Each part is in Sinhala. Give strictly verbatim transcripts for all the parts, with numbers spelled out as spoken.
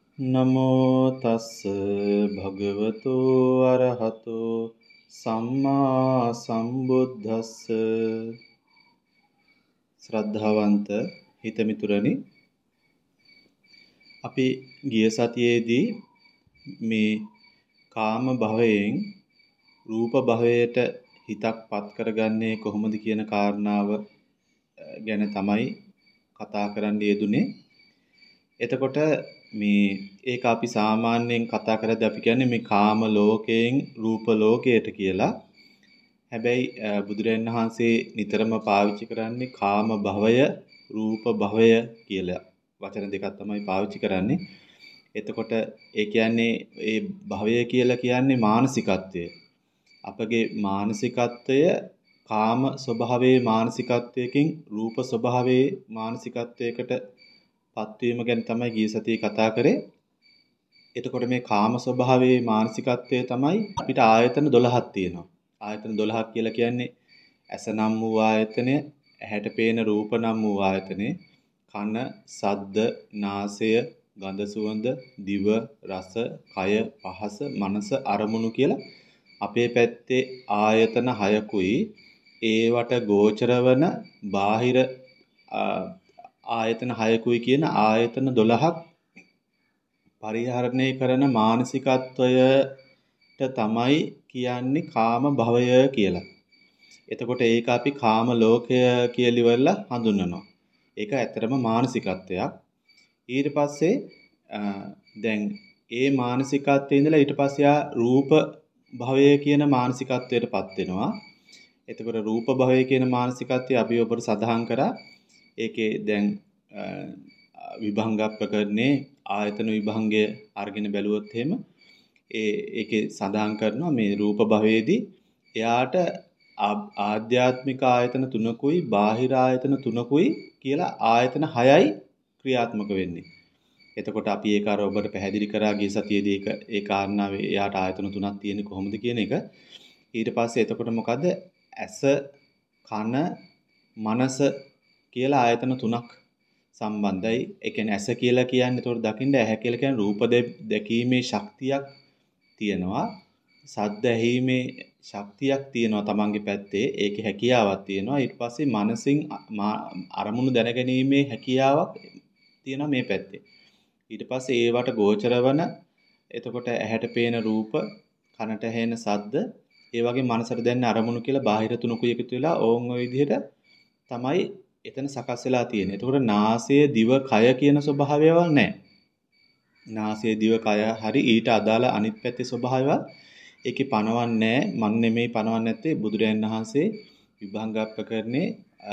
නමෝ තස්ස භගවතු අරහතෝ සම්මා සම්බුද්දස්ස ශ්‍රද්ධාවන්ත හිතමිතුරනි අපි ගිය සතියේදී මේ කාම භවයෙන් රූප භවයට හිතක් පත් කරගන්නේ කොහොමද කියන කාරණාව ගැන තමයි කතා කරන්න යෙදුනේ. එතකොට මේ ඒක අපි සාමාන්‍යයෙන් කතා කරද්දී අපි කියන්නේ මේ කාම ලෝකයෙන් රූප ලෝකයට කියලා. හැබැයි බුදුරජාණන් වහන්සේ නිතරම පාවිච්චි කරන්නේ කාම භවය රූප භවය කියලා වචන දෙකක් තමයි පාවිච්චි කරන්නේ. එතකොට ඒ කියන්නේ ඒ භවය කියලා කියන්නේ මානසිකත්වය. අපගේ මානසිකත්වය කාම ස්වභාවයේ මානසිකත්වයකින් රූප ස්වභාවයේ මානසිකත්වයකට පත්වීම ගැන තමයි ගිය සතියේ කතා කරේ. එතකොට මේ කාම ස්වභාවයේ මානසිකත්වය තමයි අපිට ආයතන දොළහක් තියෙනවා. ආයතන දොළහක් කියලා කියන්නේ ඇස නම් වූ ආයතනය, ඇහැට පේන රූප නම් වූ ආයතනය, කන, ශබ්ද, නාසය, ගඳ සුවඳ, දිව, රස, කය, පහස, මනස, අරමුණු කියලා අපේ පැත්තේ ආයතන හයකුයි ඒවට ගෝචර වන බාහිර ආයතන හයකුයි කියන ආයතන දොළහක් පරිහරණය කරන මානසිකත්වයට තමයි කියන්නේ කාම භවය කියලා. එතකොට ඒක අපි කාම ලෝකය කියලා ඉවරලා හඳුන්වනවා. ඒක ඇත්තටම මානසිකත්වයක්. ඊට පස්සේ දැන් ඒ මානසිකත්වයේ ඉඳලා ඊට පස්සේ ආ රූප භවය කියන මානසිකත්වයටපත් වෙනවා. එතකොට රූප භවය කියන මානසිකත්වය අපි ඔබට සඳහන් කරා. ඒකේ දැන් විභංග ප්‍රකරණේ ආයතන විභංගය අරගෙන බැලුවොත් එහෙම ඒ ඒකේ සඳහන් කරනවා මේ රූප භවයේදී එයාට ආධ්‍යාත්මික ආයතන තුනකුයි බාහිර ආයතන තුනකුයි කියලා ආයතන හයයි ක්‍රියාත්මක වෙන්නේ. එතකොට අපි ඒක අර ඔබට පැහැදිලි කරා ගිය සතියේදී ඒක ඒ කාරණාවේ එයාට ආයතන තුනක් තියෙන්නේ කොහොමද කියන එක. ඊට පස්සේ එතකොට මොකද ඇස කන මනස කියලා ආයතන තුනක් සම්බන්ධයි. ඒ කියන්නේ ඇස කියලා කියන්නේ ඒතකොට දකින්න ඇහැ කියලා කියන්නේ රූප දැකීමේ ශක්තියක් තියෙනවා. ශබ්ද ඇහිීමේ ශක්තියක් තියෙනවා තමන්ගේ පැත්තේ. ඒකේ හැකියාවක් තියෙනවා. ඊට පස්සේ මනසින් අරමුණු දැනගැනීමේ හැකියාවක් තියෙනවා මේ පැත්තේ. ඊට පස්සේ ඒවට ගෝචර වන එතකොට ඇහැට පේන රූප, කනට ඇහෙන ශබ්ද, ඒ වගේ මනසට දැනෙන අරමුණු කියලා බාහිර තුනකුයි එකතු වෙලා ඕන් ඔය විදිහට තමයි එතන සකස් වෙලා තියෙන්නේ. එතකොට නාසය, දිව, කය කියන ස්වභාවයවල් නැහැ. නාසය, දිව, කය හරි ඊට අදාළ අනිත් පැත්තේ ස්වභාවයවල් ඒකේ පනවන්නේ නැහැ. මන් නෙමෙයි පනවන්නේ නැත්තේ බුදුරයන් වහන්සේ විභංග ප්‍රකරණේ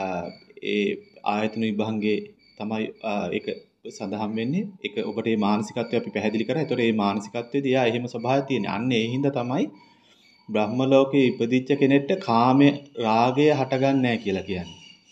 ඒ ආයතන විභංගේ තමයි ඒක සඳහන් වෙන්නේ. ඒක ඔබට මේ මානසිකත්වය අපි පැහැදිලි කරා. ඒතකොට මේ මානසිකත්වයේදී එයා එහෙම ස්වභාවයක් තියෙන්නේ. අන්න ඒ හින්දා තමයි බ්‍රහ්ම ලෝකේ ඉපදිච්ච කෙනෙක්ට කාමයේ රාගය හටගන්නේ නැහැ කියලා කියන්නේ.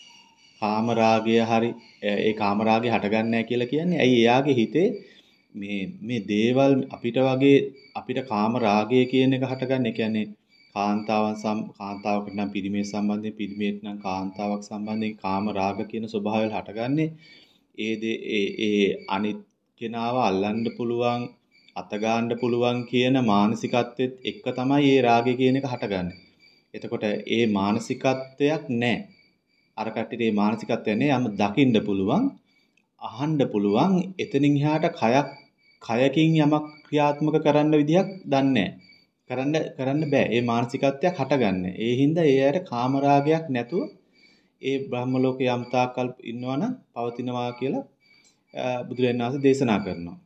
කාම රාගය හරි ඒ කාම රාගය හටගන්නේ නැහැ කියලා කියන්නේ ඇයි එයාගේ හිතේ මේ මේ දේවල් අපිට වගේ අපිට කාම රාගය කියන එක හටගන්නේ. ඒ කියන්නේ කාන්තාවන් සම් කාන්තාවකට නම් පිරිමියෙක් සම්බන්ධයෙන් පිරිමියෙක් නම් කාන්තාවක් සම්බන්ධයෙන් කාම රාග කියන ස්වභාවය හටගන්නේ. ඒ දේ ඒ ඒ අනිත් කෙනාව අල්ලන්න පුළුවන් අත ගන්න පුළුවන් කියන මානසිකත්වෙත් එක්ක තමයි මේ රාගය කියන එක හටගන්නේ. එතකොට ඒ මානසිකත්වයක් නැහැ. අර කට්ටියට මේ මානසිකත්වය නැහැ. යම් දකින්න පුළුවන්, අහන්න පුළුවන්. එතනින් එහාට කයක් කයකින් යමක් ක්‍රියාත්මක කරන්න විදියක් දන්නේ කරන්න කරන්න බෑ. ඒ මානසිකත්වයක් හටගන්නේ. ඒ හින්දා ඒ අයට කාමරාගයක් නැතුව ඒ බ්‍රහ්ම ලෝකේ යම් තාක්කල් ඉන්නවනම් පවතිනවා කියලා බුදුරජාණන් වහන්සේ දේශනා කරනවා.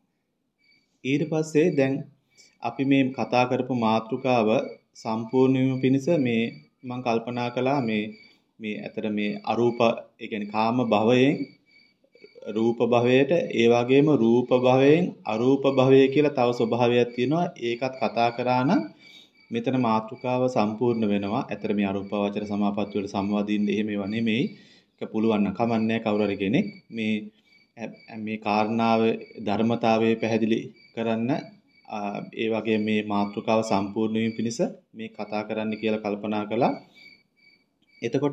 ඊට පස්සේ දැන් අපි මේ කතා කරපු මාතෘකාව සම්පූර්ණ වීම පිණිස මේ මම කල්පනා කළා මේ මේ ඇතර මේ අරූප ඒ කියන්නේ කාම භවයෙන් රූප භවයට ඒ වගේම රූප භවයෙන් අරූප භවය කියලා තව ස්වභාවයක් තියෙනවා. ඒකත් කතා කරා නම් මෙතන මාතෘකාව සම්පූර්ණ වෙනවා. ඇතර මේ අරූප වචර සමාපatti වල සම්වාදින්න එහෙම ඒවා නෙමෙයි. ඒක පුළුවන් නම් කමන්නේ කවුරු හරි කෙනෙක් මේ මේ කාරණාවේ ධර්මතාවය පැහැදිලි කරන්න ඒ වගේ මේ මාතෘකාව සම්පූර්ණ වීම පිණිස මේ කතා කරන්න කියලා කල්පනා කළා. එතකොට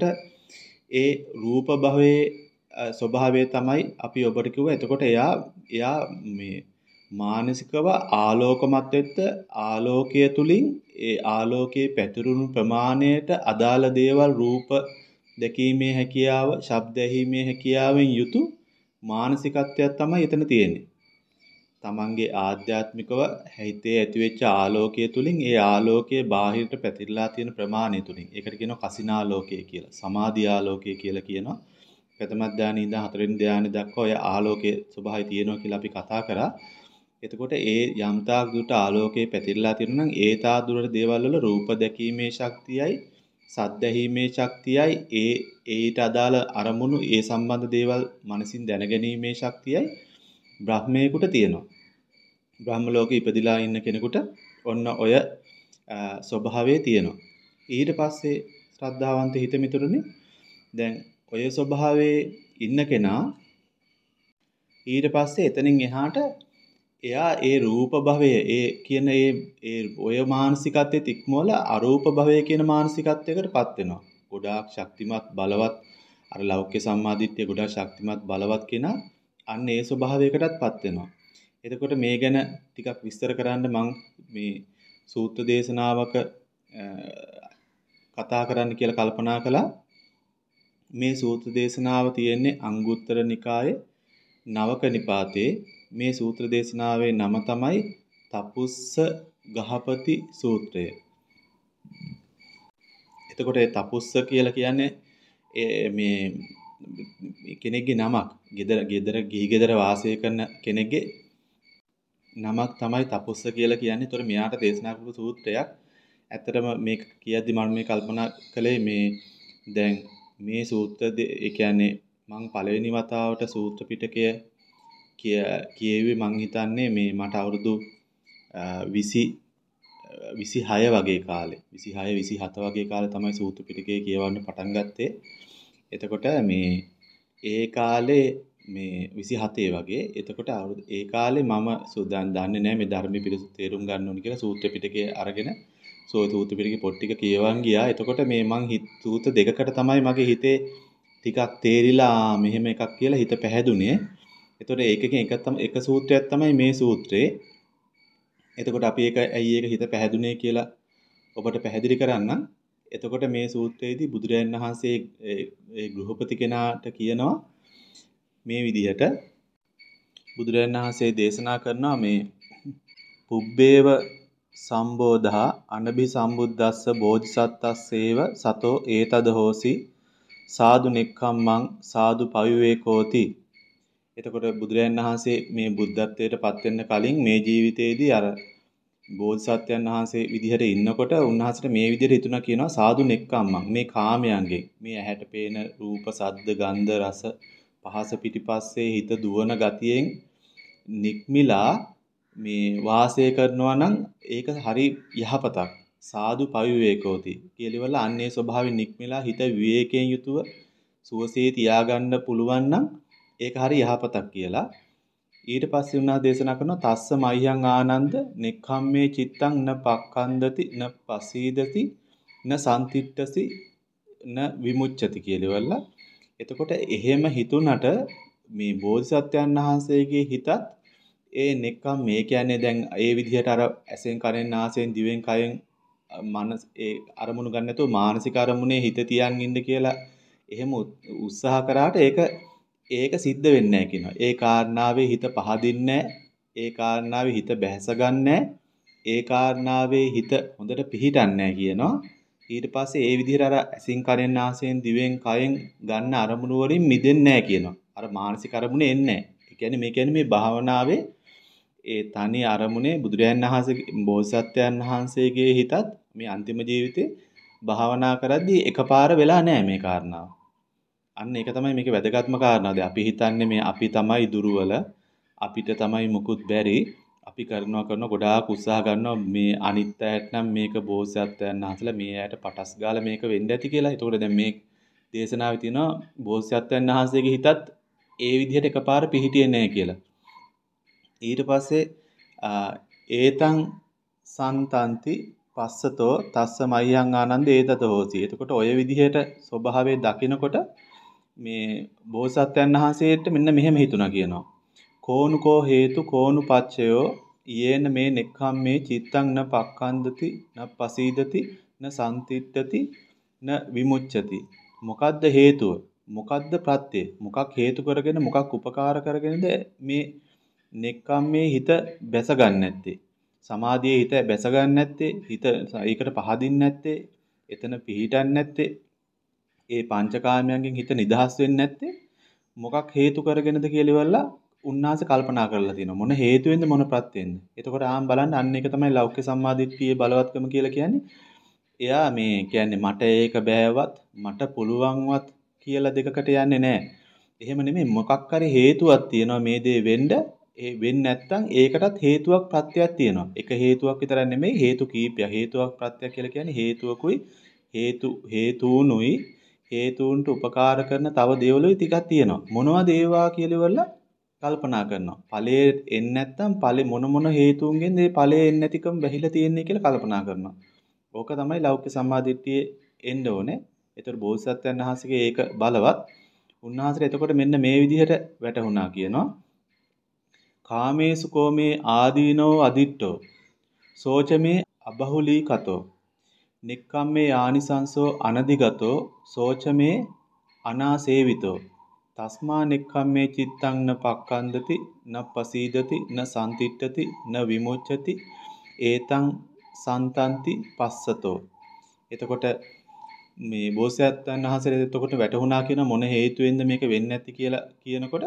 ඒ රූප භවයේ ස්වභාවය තමයි අපි ඔබට කිව්වා. එතකොට එයා එයා මේ මානසිකව ආලෝකමත් වෙච්ච ආලෝකය තුලින් ඒ ආලෝකයේ පැතිරුණු ප්‍රමාණයට අදාළ දේවල් රූප දැකීමේ හැකියාව, ශබ්ද ඇහිීමේ හැකියාවෙන් යුතු මානසිකත්වයක් තමයි එතන තියෙන්නේ. තමන්ගේ ආධ්‍යාත්මිකව හිතේ ඇතිවෙච්ච ආලෝකය තුලින් ඒ ආලෝකයේ බාහිරට පැතිරලා තියෙන ප්‍රමාණය තුලින් ඒකට කියනවා කසිනාලෝකය කියලා. සමාධි ආලෝකය කියලා කියනවා. ප්‍රථම ධානයේ ඉඳන් හතරවෙනි ධානය දක්වා ඔය ආලෝකයේ ස්වභාවය තියෙනවා කියලා අපි කතා කරා. එතකොට ඒ යම්තාක් දුරට ආලෝකයේ පැතිරලා තියෙනවා නම් ඒ තා දුරට දේවල් වල රූප දැකීමේ ශක්තියයි, සද්ද ඇහිීමේ ශක්තියයි, ඒ ඒට අදාළ අරමුණු ඒ සම්බන්ධ දේවල් මනසින් දැනගැනීමේ ශක්තියයි බ්‍රහ්මයෙකුට තියෙනවා. බ්‍රහ්ම ලෝකේ ඉපදිලා ඉන්න කෙනෙකුට ඔන්න ඔය ස්වභාවය තියෙනවා. ඊට පස්සේ ශ්‍රද්ධාවන්ත හිත මිතුරුනේ දැන් ඔය ස්වභාවයේ ඉන්න කෙනා ඊට පස්සේ එතනින් එහාට එයා ඒ රූප භවය ඒ කියන ඒ ඒ ඔය මානසිකත්වයේ ඉක්මවල අරූප භවය කියන මානසිකත්වයකටපත් වෙනවා. ගොඩාක් ශක්තිමත් බලවත් අර ලෞකික සම්මාදිට්ඨිය ගොඩාක් ශක්තිමත් බලවත් කෙනා අන්න ඒ ස්වභාවයකටපත් වෙනවා. එතකොට මේ ගැන ටිකක් විස්තර කරන්න මම මේ සූත්‍ර දේශනාවක කතා කරන්න කියලා කල්පනා කළා. මේ සූත්‍ර දේශනාව තියෙන්නේ අංගුත්තර නිකායේ නවක නිපාතේ. මේ සූත්‍ර දේශනාවේ නම තමයි තපුස්ස ගහපති සූත්‍රය. එතකොට ඒ තපුස්ස කියලා කියන්නේ මේ කෙනෙක්ගේ නමක්. ගෙදර ගෙදර ගිහි ගෙදර වාසය කරන කෙනෙක්ගේ නමක් තමයි තපුස්ස කියලා කියන්නේ. ඒතර මෙයාට දේශනා කරපු සූත්‍රයක්. ඇත්තටම මේක කියද්දි මම මේ කල්පනා කළේ මේ දැන් මේ සූත්‍ර ඒ කියන්නේ මම පළවෙනි වතාවට සූත්‍ර පිටකය කියෙව්වේ මං හිතන්නේ මේ මට අවුරුදු විසි විසිහය වගේ කාලේ විසිහය විසිහත වගේ කාලේ තමයි සූත්‍ර පිටකය කියවන්න පටන් ගත්තේ. එතකොට මේ ඒ කාලේ මේ විසිහතේ වගේ එතකොට අවුරුදු ඒ කාලේ මම සුදාන් දන්නේ නැහැ මේ ධර්ම පිළිසු තේරුම් ගන්න ඕනි කියලා සූත්‍ර පිටකය අරගෙන සෝ සූත්‍ර පිටකේ පොත් ටික කියවන් ගියා. එතකොට මේ මං සූත්‍ර දෙකකට තමයි මගේ හිතේ ටිකක් තේරිලා මෙහෙම එකක් කියලා හිත පැහැදුනේ. එතකොට ඒකකින් එක තමයි එක සූත්‍රයක් තමයි මේ සූත්‍රේ. එතකොට අපි ඒක ඇයි ඒක හිත පැහැදුනේ කියලා ඔබට පැහැදිලි කරන්නම්. එතකොට මේ සූත්‍රයේදී බුදුරජාණන් වහන්සේ ඒ ගෘහපති කෙනාට කියනවා මේ විදිහට බුදුරජාණන් වහන්සේ දේශනා කරනවා මේ පුබ්බේව සම්බෝධා අනභි සම්බුද්දස්ස බෝධිසත්තස්සේව සතෝ ඒතද හෝසි සාදු නෙක්ඛම්මං සාදු පවිවේකෝති. එතකොට බුදුරජාණන් වහන්සේ මේ බුද්ධත්වයට පත් වෙන්න කලින් මේ ජීවිතයේදී අර බෝධිසත්වයන් වහන්සේ විදිහට ඉන්නකොට උන්වහන්සේට මේ විදිහට හිතුණා කියනවා සාදු නෙක්ඛම්මං මේ කාමයන්ගෙන් මේ ඇහැට පේන රූප සද්ද ගන්ධ රස පහස පිටිපස්සේ හිත දුවන ගතියෙන් නික්මිලා මේ වාසය කරනවා නම් ඒක හරි යහපතක්. සාදු පවිවේකෝති කියලිවල අන්නේ ස්වභාවයෙන් නික්මිලා හිත විවේකයෙන් යුතුව සුවසේ තියාගන්න පුළුවන් නම් ඒක හරි යහපතක් කියලා. ඊට පස්සේ උන්වහන්සේ දේශනා කරනවා තස්ස මයං ආනන්ද නෙක්ඛම්මේ චිත්තං න පක්ඛන්දති න පසීදති න සම්තිට්ඨසි න විමුච්ඡති කියලිවල. එතකොට එහෙම හිතුණට මේ බෝධිසත්වයන් වහන්සේගේ හිතත් ඒ නෙක්ඛම් මේ කියන්නේ දැන් ඒ විදිහට අර ඇසෙන් කනෙන් නාසයෙන් දිවෙන් කයෙන් මනස ඒ අරමුණු ගන්න නැතුව මානසික අරමුණේ හිත තියන් ඉන්න කියලා එහෙම උත්සාහ කරාට ඒක ඒක සිද්ධ වෙන්නේ නැහැ කියනවා. ඒ කාරණාවේ හිත පහදින්නේ ඒ කාරණාවේ හිත බැහැසගන්නේ ඒ කාරණාවේ හිත හොඳට පිහිටන්නේ කියනවා. ඊට පස්සේ ඒ විදිහට අර ඇසින් කනෙන් නාසයෙන් දිවෙන් කයෙන් ගන්න අරමුණු වලින් මිදෙන්නේ නැහැ කියනවා. අර මානසික අරමුණේ එන්නේ නැහැ. ඒ කියන්නේ මේ කියන්නේ මේ භාවනාවේ ඒ තනි අරමුණේ බුදුරජාණන් වහන්සේ බෝසත්යන් වහන්සේගේ හිතත් මේ අන්තිම ජීවිතේ භාවනා කරද්දී එකපාර වෙලා නැහැ මේ කාරණාව. අන්න ඒක තමයි මේකේ වැදගත්ම කාරණාව. අපි හිතන්නේ මේ අපි තමයි දුර්වල, අපිට තමයි මුකුත් බැරි. අපි කරනවා කරන ගොඩාක් උත්සාහ ගන්නවා මේ අනිත් අයට නම් මේක බෝසත්යන් වහන්සේලා මේ අයට පටස් ගාලා මේක වෙන්න ඇති කියලා. ඒතකොට දැන් මේ දේශනාවේ තියෙනවා බෝසත්යන් වහන්සේගේ හිතත් ඒ විදිහට එකපාර පිහිටියේ නැහැ කියලා. ඊට පස්සේ ඒතං සන්තන්ති පස්සතෝ තස්ස මයං ආනන්ද ඒතත හෝසි. එතකොට ඔය විදිහට ස්වභාවයේ දකිනකොට මේ බෝසත්යන් වහන්සේට මෙන්න මෙහෙම හිතුණා කියනවා. කෝනුකෝ හේතු කෝනු පච්චයෝ යේන මේ නෙක්ඛම්මේ චිත්තං න පක්ඛන්දති න පසීදති න සම්තිට්ඨති න විමුච්ඡති. මොකද්ද හේතුව? මොකද්ද ප්‍රත්‍ය? මොකක් හේතු කරගෙන මොකක් උපකාර කරගෙනද මේ නෙක්ඛම්මේ හිත බැස ගන්න නැත්තේ? සමාධියේ හිත බැස ගන්න නැත්තේ? හිත ඒකට පහදින්න නැත්තේ? එතන පිහිටන්නේ නැත්තේ? ඒ පංචකාමයන්ගෙන් හිත නිදහස් වෙන්නේ නැත්තේ මොකක් හේතු කරගෙනද කියලා ඉවරලා උන්වහන්සේ කල්පනා කරලා තියෙනවා. මොන හේතුවෙන්ද මොන ප්‍රත්‍යෙන්ද? එතකොට ආම් බලන්න අන්න ඒක තමයි ලෞකික සම්මාදිට්ඨියේ බලවත්කම කියලා කියන්නේ. එයා මේ කියන්නේ මට ඒක බෑවත් මට පුළුවන්වත් කියලා දෙකකට යන්නේ නැහැ. එහෙම නෙමෙයි මොකක් හරි හේතුවක් තියෙනවා මේ දේ වෙන්න. ඒ වෙන්නේ නැත්නම් ඒකටත් හේතුවක් ප්‍රත්‍යක් තියෙනවා. එක හේතුවක් විතරක් නෙමෙයි හේතු කීපයක්. හේතුවක් ප්‍රත්‍යක් කියලා කියන්නේ හේතුවකුයි හේතු හේතුුනුයි හේතුන්ට උපකාර කරන තව දේවලුයි ටිකක් තියෙනවා. මොනවද ඒවා කියලා ඉවරලා කල්පනා කරනවා. ඵලයේ එන්නේ නැත්නම් ඵලෙ මොන මොන හේතුන්ගෙන්ද මේ ඵලයේ එන්නේ නැතිකම බැහැලා තියෙන්නේ කියලා කල්පනා කරනවා. ඕක තමයි ලෞකික සම්මාදිට්ඨියේ එන්න ඕනේ. ඒතර බෝසත්යන් වහන්සේගේ ඒක බලවත්. උන්වහන්සේට එතකොට මෙන්න මේ විදිහට වැටහුණා කියනවා. කාමේසු කෝමේ ආදීනෝ අදිට්ඨෝ සෝචමේ අබහුලී කතෝ නික්කම්මේ ආනිසංසෝ අනදිගතෝ සෝචමේ අනාසේවිතෝ තස්මා නික්කම්මේ චිත්තං න පක්ඛන්දති න පසීදති න සම්තිට්ඨති න විමුච්ඡති ඒතං සන්තන්ති පස්සතෝ. එතකොට මේ බෝසත්යන් වහන්සේට එතකොට වැටහුණා කියන මොන හේතුවෙන්ද මේක වෙන්නේ නැති කියලා කියනකොට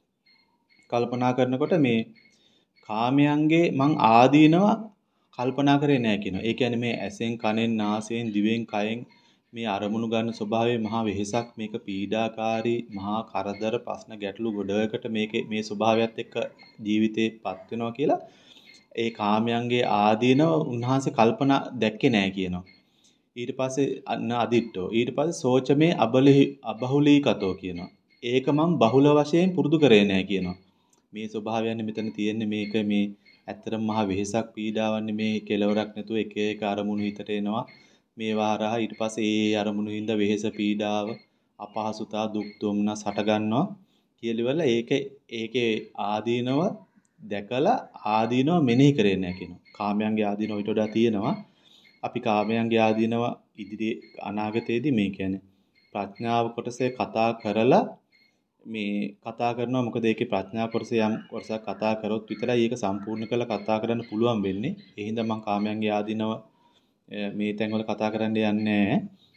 කල්පනා කරනකොට මේ කාමයන්ගේ මං ආදීනව කල්පනා කරේ නැහැ කියනවා. ඒ කියන්නේ මේ ඇසෙන් කනෙන් නාසයෙන් දිවෙන් කයෙන් මේ අරමුණු ගන්න ස්වභාවයේ මහා වෙහෙසක් මේක පීඩාකාරී මහා කරදර ප්‍රශ්න ගැටලු ගොඩකට මේකේ මේ ස්වභාවයත් එක්ක ජීවිතේපත් වෙනවා කියලා ඒ කාමයන්ගේ ආදීනව උන්වහන්සේ කල්පනා දැක්කේ නැහැ කියනවා. ඊට පස්සේ අන්න අදිට්ඨෝ ඊට පස්සේ සෝචමේ අබලහි අබහුලීකතෝ කියනවා. ඒක මම බහුල වශයෙන් පුරුදු කරේ නැහැ කියනවා. මේ ස්වභාවයන් මෙතන තියෙන්නේ මේක මේ ඇත්තටම මහා වෙහෙසක් පීඩාවක් මේ කෙලවරක් නැතුව එක එක අරමුණු හිතට එනවා. මේවා හරහා ඊට පස්සේ ඒ අරමුණු හින්දා වෙහෙස පීඩාව අපහසුතා දුක් දුම්නස් හට ගන්නවා කියලිවල ඒකේ ඒකේ ආදීනව දැකලා ආදීනව මෙනෙහි කරේ නැහැ කියනවා. කාමයන්ගේ ආදීනව ඊට වඩා තියෙනවා. අපි කාමයන්ගේ ආදීනව ඉදිරියේ අනාගතයේදී මේ කියන්නේ ප්‍රඥාව කොටසේ කතා කරලා මේ කතා කරනවා. මොකද ඒකේ ප්‍රඥා කොටසේ යම් කොටසක් කතා කරොත් විතරයි ඒක සම්පූර්ණ කරලා කතා කරන්න පුළුවන් වෙන්නේ. ඒ හින්දා මම කාමයන්ගේ ආදීනව මේ තැන්වල කතා කරන්න යන්නේ.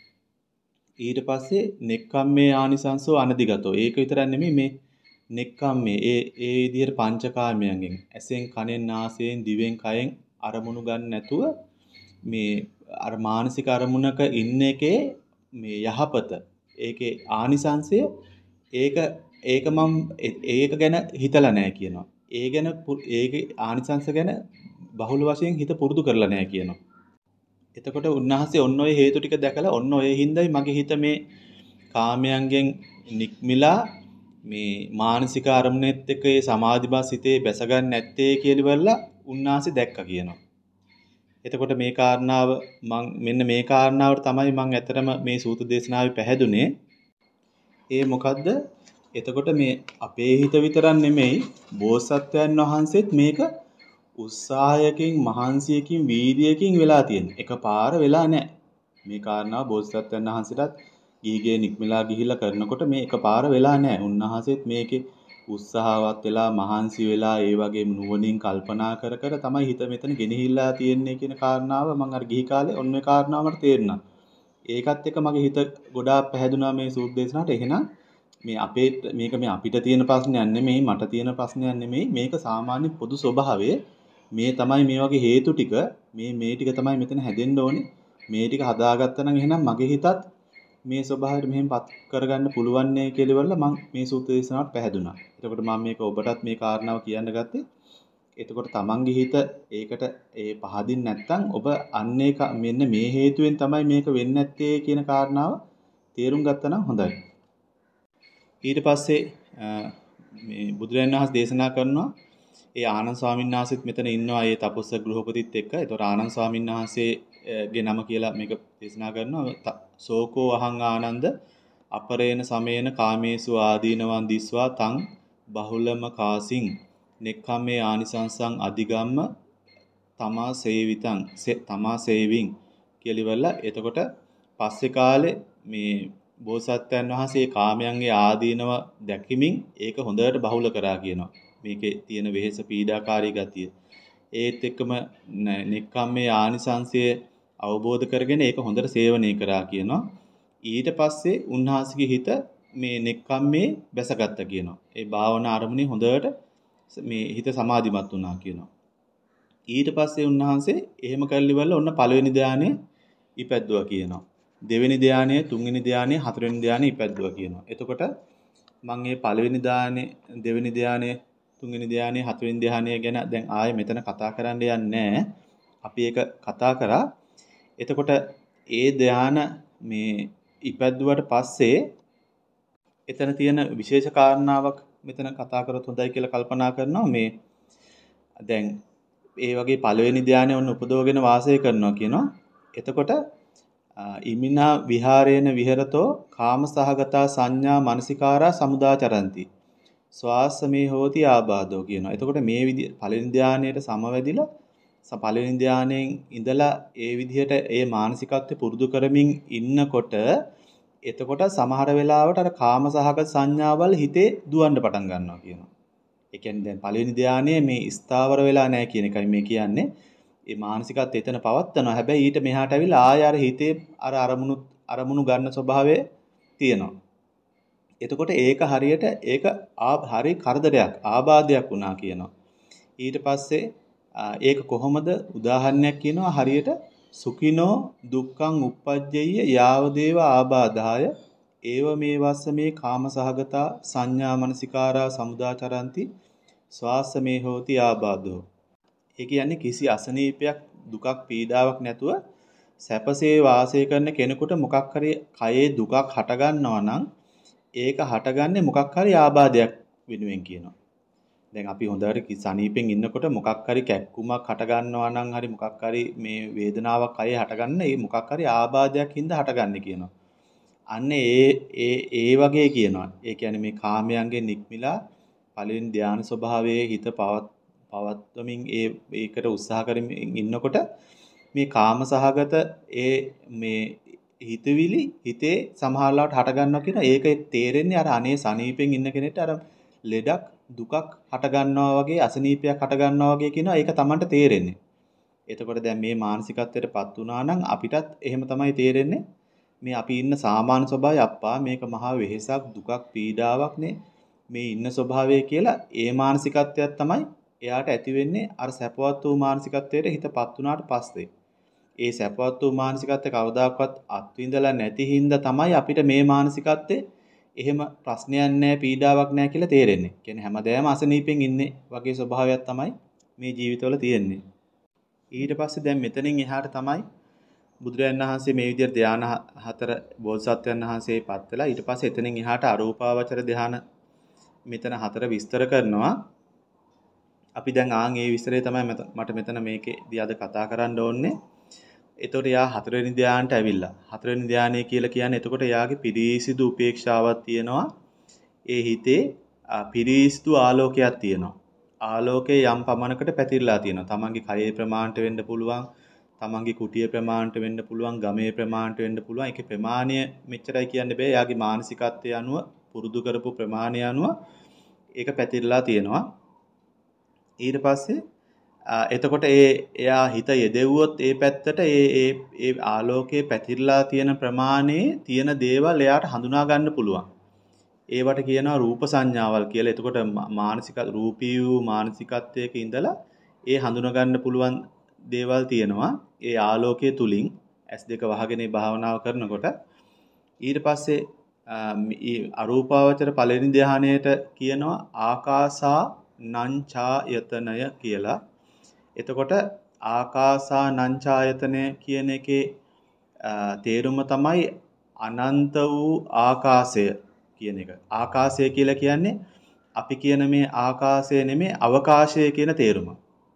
ඊට පස්සේ නෙක්ඛම්මේ ආනිසංසෝ අනදිගතෝ. ඒක විතරක් නෙමෙයි මේ නෙක්ඛම්මේ ඒ ඒ විදිහට පංචකාමයන්ගෙන් ඇසෙන් කනෙන් නාසයෙන් දිවෙන් කයෙන් අරමුණු ගන්න නැතුව මේ අර මානසික අරමුණක ඉන්න එකේ මේ යහපත ඒකේ ආනිසංසය ඒක ඒක මම ඒක ගැන හිතලා නැහැ කියනවා. ඒ ගැන ඒකේ ආනිසංස ගැන බහුල වශයෙන් හිත පුරුදු කරලා නැහැ කියනවා. එතකොට උන්වහන්සේ ඔන්න ඔය හේතු ටික දැකලා ඔන්න ඔය හින්දායි මගේ හිත මේ කාමයන්ගෙන් නික්මිලා මේ මානසික අරමුණෙත් එක්ක ඒ සමාධිබස් හිතේ බැස ගන්න නැත්තේ කියලා උන්වහන්සේ දැක්කා කියනවා. එතකොට මේ කාරණාව මම මෙන්න මේ කාරණාවට තමයි මම ඇත්තටම මේ සූත්‍ර දේශනාවේ පැහැදුනේ. ඒ මොකද්ද? එතකොට මේ අපේ හිත විතරක් නෙමෙයි බෝසත්යන් වහන්සේත් මේක උත්සාහයකින් මහන්සියකින් වීර්යයකින් වෙලා තියෙන. එකපාර වෙලා නැහැ. මේ කාරණාව බෝසත්යන් වහන්සේටත් ගිහිගේ නික්මලා ගිහිලා කරනකොට මේ එකපාර වෙලා නැහැ. උන්වහන්සේත් මේකේ උත්සාහවත් වෙලා මහන්සි වෙලා ඒ වගේම නුවණින් කල්පනා කර කර තමයි හිත මෙතන ගෙනහිල්ලා තියෙන්නේ කියන කාරණාව මම අර ගිහි කාලේ ඔන්න ඔය කාරණාව මට තේරුණා. ඒකත් එක්ක මගේ හිත ගොඩාක් පැහැදුනා මේ සූත්‍ර දේශනාවට. එහෙනම් මේ අපේ මේක මේ අපිට තියෙන ප්‍රශ්නයක් නෙමෙයි මට තියෙන ප්‍රශ්නයක් නෙමෙයි මේක සාමාන්‍ය පොදු ස්වභාවය. මේ තමයි මේ වගේ හේතු ටික මේ මේ ටික තමයි මෙතන හැදෙන්න ඕනේ. මේ ටික හදාගත්තා නම් එහෙනම් මගේ හිතත් මේ ස්වභාවයට මෙහෙමපත් කරගන්න පුළුවන් නේ කියලා ඉවරලා මම මේ සූත්‍ර දේශනාවට පැහැදුනා. එතකොට මම මේක ඔබටත් මේ කාරණාව කියන්න ගත්තේ. එතකොට තමන්ගේ හිත ඒකට ඒ පහදින් නැත්නම් ඔබ අන්නේ මෙන්න මේ හේතුවෙන් තමයි මේක වෙන්නේ නැත්තේ කියන කාරණාව තේරුම් ගත්තා නම් හොඳයි. ඊට පස්සේ මේ බුදුරජාණන් වහන්සේ දේශනා කරනවා ඒ ආනන්ද ස්වාමීන් වහන්සේත් මෙතන ඉන්නවා ඒ තපස්ස ගෘහපතිත් එක්ක. ඒතකොට ආනන්ද ස්වාමීන් වහන්සේගේ නම කියලා මේක දේශනා කරනවා. සෝකෝ අහං ආනන්ද අපරේන සමේන කාමේසු ආදීනවන් දිස්වා තං බහුලම කාසින් නෙක්ඛම්මේ ආනිසංසං අධිගම්ම තමා සේවිතං තමා සේවින් කියලා ඉවරලා එතකොට පස්සේ කාලේ මේ බෝසත්යන් වහන්සේ කාමයන්ගේ ආදීනව දැකීමින් ඒක හොඳට බහුල කරා කියනවා. මේකේ තියෙන වෙහෙස පීඩාකාරී ගතිය. ඒත් එක්කම නෙක්ඛම්මේ ආනිසංසය අවබෝධ කරගෙන ඒක හොඳට සේවනය කරා කියනවා. ඊට පස්සේ උන්වහන්සේගේ හිත මේ නෙක්ඛම්මේ බැසගත්තා කියනවා. ඒ භාවනා අරමුණේ හොඳට මේ හිත සමාධිමත් වුණා කියනවා. ඊට පස්සේ උන්වහන්සේ එහෙම කරලිවල ඔන්න පළවෙනි ධානය ඉපැද්දුවා කියනවා. දෙවෙනි ධානය, තුන්වෙනි ධානය, හතරවෙනි ධානය ඉපැද්දුවා කියනවා. එතකොට මම මේ පළවෙනි ධානය, දෙවෙනි ධානය, තුන්වෙනි ධානය, හතරවෙනි ධානය ගැන දැන් ආයේ මෙතන කතා කරන්න යන්නේ නැහැ. අපි ඒක කතා කරා. එතකොට ඒ ධාන මේ ඉපැද්දුවට පස්සේ එතන තියෙන විශේෂ කාරණාවක් මෙතන කතා කරොත් හොඳයි කියලා කල්පනා කරනවා. මේ දැන් ඒ වගේ පළවෙනි ධානය ඔන්න උපදවගෙන වාසය කරනවා කියනවා. එතකොට ඉමිනා විහාරේන විහෙරතෝ කාමසහගතා සංඥා මනසිකාරා සමුදාචරಂತಿ. ස්වාස්සමේ හෝති ආබාධෝ කියනවා. එතකොට මේ විදිහ පළවෙනි ධානයට සමවැදිලා පළවෙනි ධානයෙන් ඉඳලා ඒ විදිහට ඒ මානසිකත්වය පුරුදු කරමින් ඉන්නකොට එතකොට සමහර වෙලාවට අර කාමසහගත සංඥාවල් හිතේ දුවන්න පටන් ගන්නවා කියනවා. ඒ කියන්නේ දැන් පළවෙනි ධානයේ මේ ස්ථාවර වෙලා නැහැ කියන එකයි මේ කියන්නේ. ඒ මානසිකත්වය එතන පවත්නවා. හැබැයි ඊට මෙහාට ඇවිල්ලා ආය අර හිතේ අර අරමුණු අරමුණු ගන්න ස්වභාවය තියෙනවා. එතකොට ඒක හරියට ඒක හරි කරදරයක් ආබාධයක් වුණා කියනවා. ඊට පස්සේ ඒක කොහොමද උදාහරණයක් කියනවා හරියට සුඛිනෝ දුක්ඛං uppajjeyya යාවදේව ආබාධාය ඒව මේ වස්ස මේ කාමසහගතා සංඥා මනසිකාරා සමුදාචරಂತಿ ස්වාසමේ හෝති ආබාධෝ. ඒ කියන්නේ කිසි අසනීපයක් දුකක් පීඩාවක් නැතුව සැපසේ වාසය කරන කෙනෙකුට මොකක් හරි කයේ දුකක් හට ගන්නවා නම් ඒක හටගන්නේ මොකක් හරි ආබාධයක් වෙනුවෙන් කියනවා. දැන් අපි හොඳට සනීපෙන් ඉන්නකොට මොකක් හරි කැක්කුමක් හට ගන්නවා නම් හරි මොකක් හරි මේ වේදනාවක් කයේ හටගන්න ඒ මොකක් හරි ආබාධයක් හින්දා හටගන්නේ කියනවා. අන්න ඒ ඒ ඒ වගේ කියනවා. ඒ කියන්නේ මේ කාමයන්ගෙන් නික්මිලා පළවෙනි ධානය ස්වභාවයේ හිත පවත් පවත්වමින් ඒ ඒකට උත්සාහ කරමින් ඉන්නකොට මේ කාමසහගත ඒ මේ හිතවිලි හිතේ සමහරලාට හට ගන්නවා කියන ඒක තේරෙන්නේ අර අනේ සනීපෙන් ඉන්න කෙනෙක්ට අර ලෙඩක් දුකක් හට ගන්නවා වගේ අසනීපයක් හට ගන්නවා වගේ කියනවා ඒක Tamanට තේරෙන්නේ. එතකොට දැන් මේ මානසිකත්වයටපත් වුණා නම් අපිටත් එහෙම තමයි තේරෙන්නේ. මේ අපි ඉන්න සාමාන්‍ය ස්වභාවය අප්පා මේක මහා වෙහෙසක් දුකක් පීඩාවක් නේ මේ ඉන්න ස්වභාවය කියලා ඒ මානසිකත්වයක් තමයි එයාට ඇති වෙන්නේ අර සැපවත් වූ මානසිකත්වයට හිතපත් වුණාට පස්සේ. ඒ සැපවත් වූ මානසිකත්වය කවදාකවත් අත්විඳලා නැති හින්දා තමයි අපිට මේ මානසිකත්වයේ එහෙම ප්‍රශ්නයක් නැහැ පීඩාවක් නැහැ කියලා තේරෙන්නේ. කියන්නේ හැමදාම අසනීපෙන් ඉන්නේ වගේ ස්වභාවයක් තමයි මේ ජීවිතවල තියෙන්නේ. ඊට පස්සේ දැන් මෙතනින් එහාට තමයි බුදුරජාණන් වහන්සේ මේ විදිහට ධාන හතර බෝසත්යන් වහන්සේ පත් වෙලා ඊට පස්සේ එතනින් එහාට අරූපාවචර ධාන මෙතන හතර විස්තර කරනවා. අපි දැන් ආන් ඒ විස්තරය තමයි මට මෙතන මේකේදී අද කතා කරන්න ඕනේ. එතකොට යා හතරවෙනි ධානයට ඇවිල්ලා. හතරවෙනි ධානය කියලා කියන්නේ එතකොට යාගේ පිරිසිදු උපේක්ෂාවක් තියෙනවා. ඒ හිතේ පිරිසිදු ආලෝකයක් තියෙනවා. ආලෝකයේ යම් පමණකට පැතිරලා තියෙනවා. තමන්ගේ කයේ ප්‍රමාණයට වෙන්න පුළුවන්. තමන්ගේ කුටියේ ප්‍රමාණයට වෙන්න පුළුවන්. ගමේ ප්‍රමාණයට වෙන්න පුළුවන්. ඒකේ ප්‍රමාණය මෙච්චරයි කියන්න බෑ. යාගේ මානසිකත්වය අනුව පුරුදු කරපු ප්‍රමාණය අනුව ඒක පැතිරලා තියෙනවා. ඊට පස්සේ එතකොට ඒ එයා හිත යෙදෙව්වොත් ඒ පැත්තට ඒ ඒ ඒ ආලෝකයේ පැතිරලා තියෙන ප්‍රමාණයේ තියෙන දේවල් එයාට හඳුනා ගන්න පුළුවන්. ඒවට කියනවා රූප සංඥාවල් කියලා. එතකොට මානසික රූපී වූ මානසිකත්වයක ඉඳලා ඒ හඳුනා ගන්න පුළුවන් දේවල් තියෙනවා. ඒ ආලෝකයේ තුලින් ඇස් දෙක වහගෙන භාවනාව කරනකොට ඊට පස්සේ අරූපාවචර පළවෙනි ධ්‍යානයට කියනවා ආකාසා නංචායතනය කියලා. එතකොට ආකාසා නංචායතනය කියන එකේ තේරුම තමයි අනන්ත වූ ආකාශය කියන එක. ආකාශය කියලා කියන්නේ අපි කියන මේ ආකාශය නෙමෙයි අවකාශය කියන තේරුම.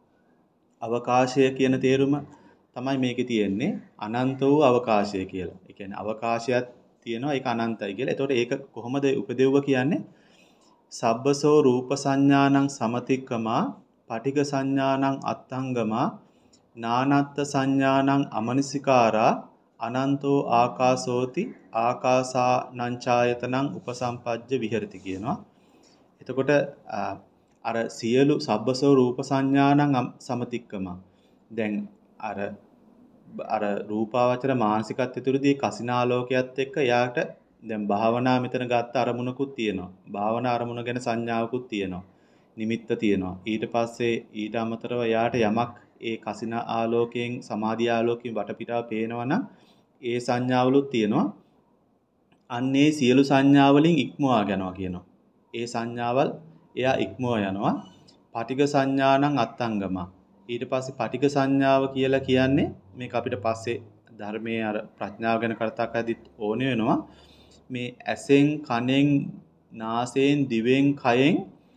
අවකාශය කියන තේරුම තමයි මේකේ තියෙන්නේ අනන්ත වූ අවකාශය කියලා. ඒ කියන්නේ අවකාශයක් තියෙනවා ඒක අනන්තයි කියලා. එතකොට ඒක කොහොමද උපදෙව්ව කියන්නේ? සබ්බසෝ රූප සංඥානං සමතික්කමා පටිඝ සංඥානං අත්ංගමා නානත්ත් සංඥානං අමනසිකාරා අනන්තෝ ආකාශෝති ආකාසානංචායතනං උපසම්පජ්ජ විහෙරති කියනවා. එතකොට අර සියලු සබ්බසෝ රූප සංඥානං සමතික්කමා දැන් අර අර රූපාවචර මානසිකත්වය තුළදී කසිනාලෝකයේත් එක්ක යාට දැන් භාවනා මෙතන ගත්ත අරමුණකුත් තියෙනවා. භාවනා අරමුණ ගැන සංඥාවකුත් තියෙනවා. නිමිත්ත තියෙනවා. ඊට පස්සේ ඊට අමතරව යාට යමක් ඒ කසින ආලෝකයෙන් සමාධි ආලෝකයෙන් වටපිටාව පේනවනම් ඒ සංඥාවලුත් තියෙනවා. අන්නේ සියලු සංඥාවලින් ඉක්මවා යනවා කියනවා. ඒ සංඥාවල් එයා ඉක්මව යනවා. පටිඝ සංඥානං අත්ංගම. ඊට පස්සේ පටිඝ සංඥාව කියලා කියන්නේ මේක අපිට පස්සේ ධර්මයේ අර ප්‍රඥාව ගැන කතා කරද්දිත් ඕනේ වෙනවා. මේ ඇසෙන් කනෙන් නාසයෙන් දිවෙන් කයෙන්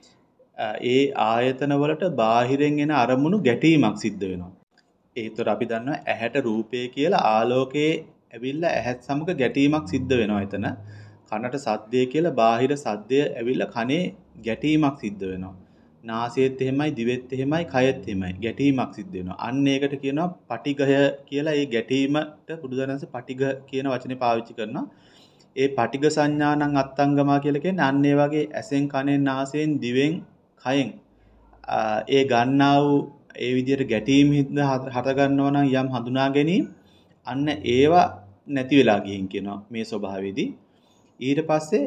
ඒ ආයතන වලට බාහිරෙන් එන අරමුණු ගැටීමක් සිද්ධ වෙනවා. ඒතර අපි දන්නවා ඇහැට රූපය කියලා ආලෝකයේ ඇවිල්ලා ඇහත් සමග ගැටීමක් සිද්ධ වෙනවා එතන. කනට සද්දය කියලා බාහිර සද්දය ඇවිල්ලා කනේ ගැටීමක් සිද්ධ වෙනවා. නාසයෙත් එහෙමයි දිවෙත් එහෙමයි කයෙත් එහෙමයි ගැටීමක් සිද්ධ වෙනවා. අන්න ඒකට කියනවා පටිඝය කියලා. ඒ ගැටීමට බුදුදහමේ පටිඝ කියන වචනේ පාවිච්චි කරනවා. ඒ පටිඝ සංඥානං අත්ංගමා කියලා කියන්නේ අන්න ඒ වගේ ඇසෙන් කනෙන් නාසයෙන් දිවෙන් කයෙන් ඒ ගන්නා වූ ඒ විදිහට ගැටීම් හින්දා හට ගන්නවා නම් යම් හඳුනා ගැනීම අන්න ඒවා නැති වෙලා ගිහින් කියනවා මේ ස්වභාවයේදී. ඊට පස්සේ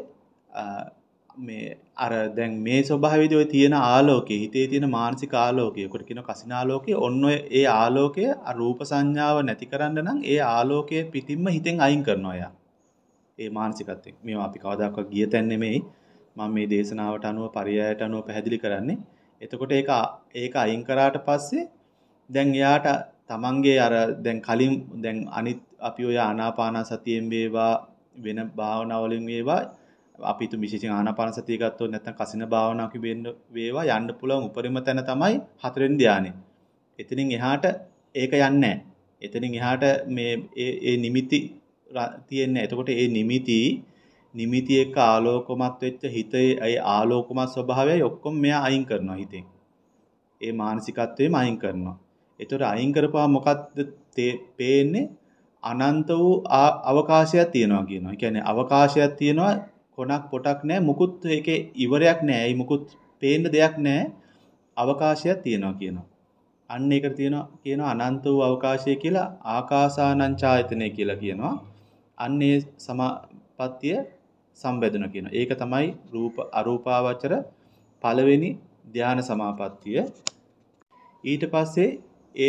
මේ අර දැන් මේ ස්වභාවයේදී ඔය තියෙන ආලෝකයේ හිතේ තියෙන මානසික ආලෝකය කොට කියන කසිනාලෝකය ඔන්න ඔය ඒ ආලෝකය රූප සංඥාව නැති කරන්න නම් ඒ ආලෝකයේ පිටින්ම හිතෙන් අයින් කරනවා යා. ඒ මානසිකත්වයෙන් මේවා අපි කවදාකවත් ගිය තැන් නෙමෙයි. මම මේ දේශනාවට අනුව පරියායට අනුව පැහැදිලි කරන්නේ. එතකොට ඒක ඒක අයින් කරාට පස්සේ දැන් එයාට තමන්ගේ අර දැන් කලින් දැන් අනිත් අපි ඔය ආනාපාන සතියෙන් වේවා වෙන භාවනාවලින් වේවා අපි තු විශේෂයෙන් ආනාපාන සතිය ගත්තොත් නැත්නම් කසින භාවනාවක වෙන්න වේවා යන්න පුළුවන් උපරිම තැන තමයි හතරෙන් ධානය. එතනින් එහාට ඒක යන්නේ නැහැ. එතනින් එහාට මේ ඒ ඒ නිමිති තියෙන්නේ. එතකොට ඒ නිමිති නිමිති එක්ක ආලෝකමත් වෙච්ච හිතේ ඒ ආලෝකමත් ස්වභාවයයි ඔක්කොම මෙයා අයින් කරනවා හිතෙන්. ඒ මානසිකත්වයේම අයින් කරනවා. ඒතර අයින් කරපුවා මොකක්ද පේන්නේ? අනන්ත වූ අවකාශයක් තියෙනවා කියනවා. ඒ කියන්නේ අවකාශයක් තියෙනවා කොනක් පොටක් නැහැ මුකුත් ඒකේ ඉවරයක් නැහැ. ඒ මුකුත් පේන්න දෙයක් නැහැ. අවකාශයක් තියෙනවා කියනවා. අන්න ඒකට තියෙනවා කියනවා අනන්ත වූ අවකාශය කියලා ආකාසානංචායතනෙ කියලා කියනවා. අන්නේ සමාපත්තිය සම්බෙදන කියනවා. ඒක තමයි රූප අරූපාවචර පළවෙනි ධාන සමාපත්තිය. ඊට පස්සේ ඒ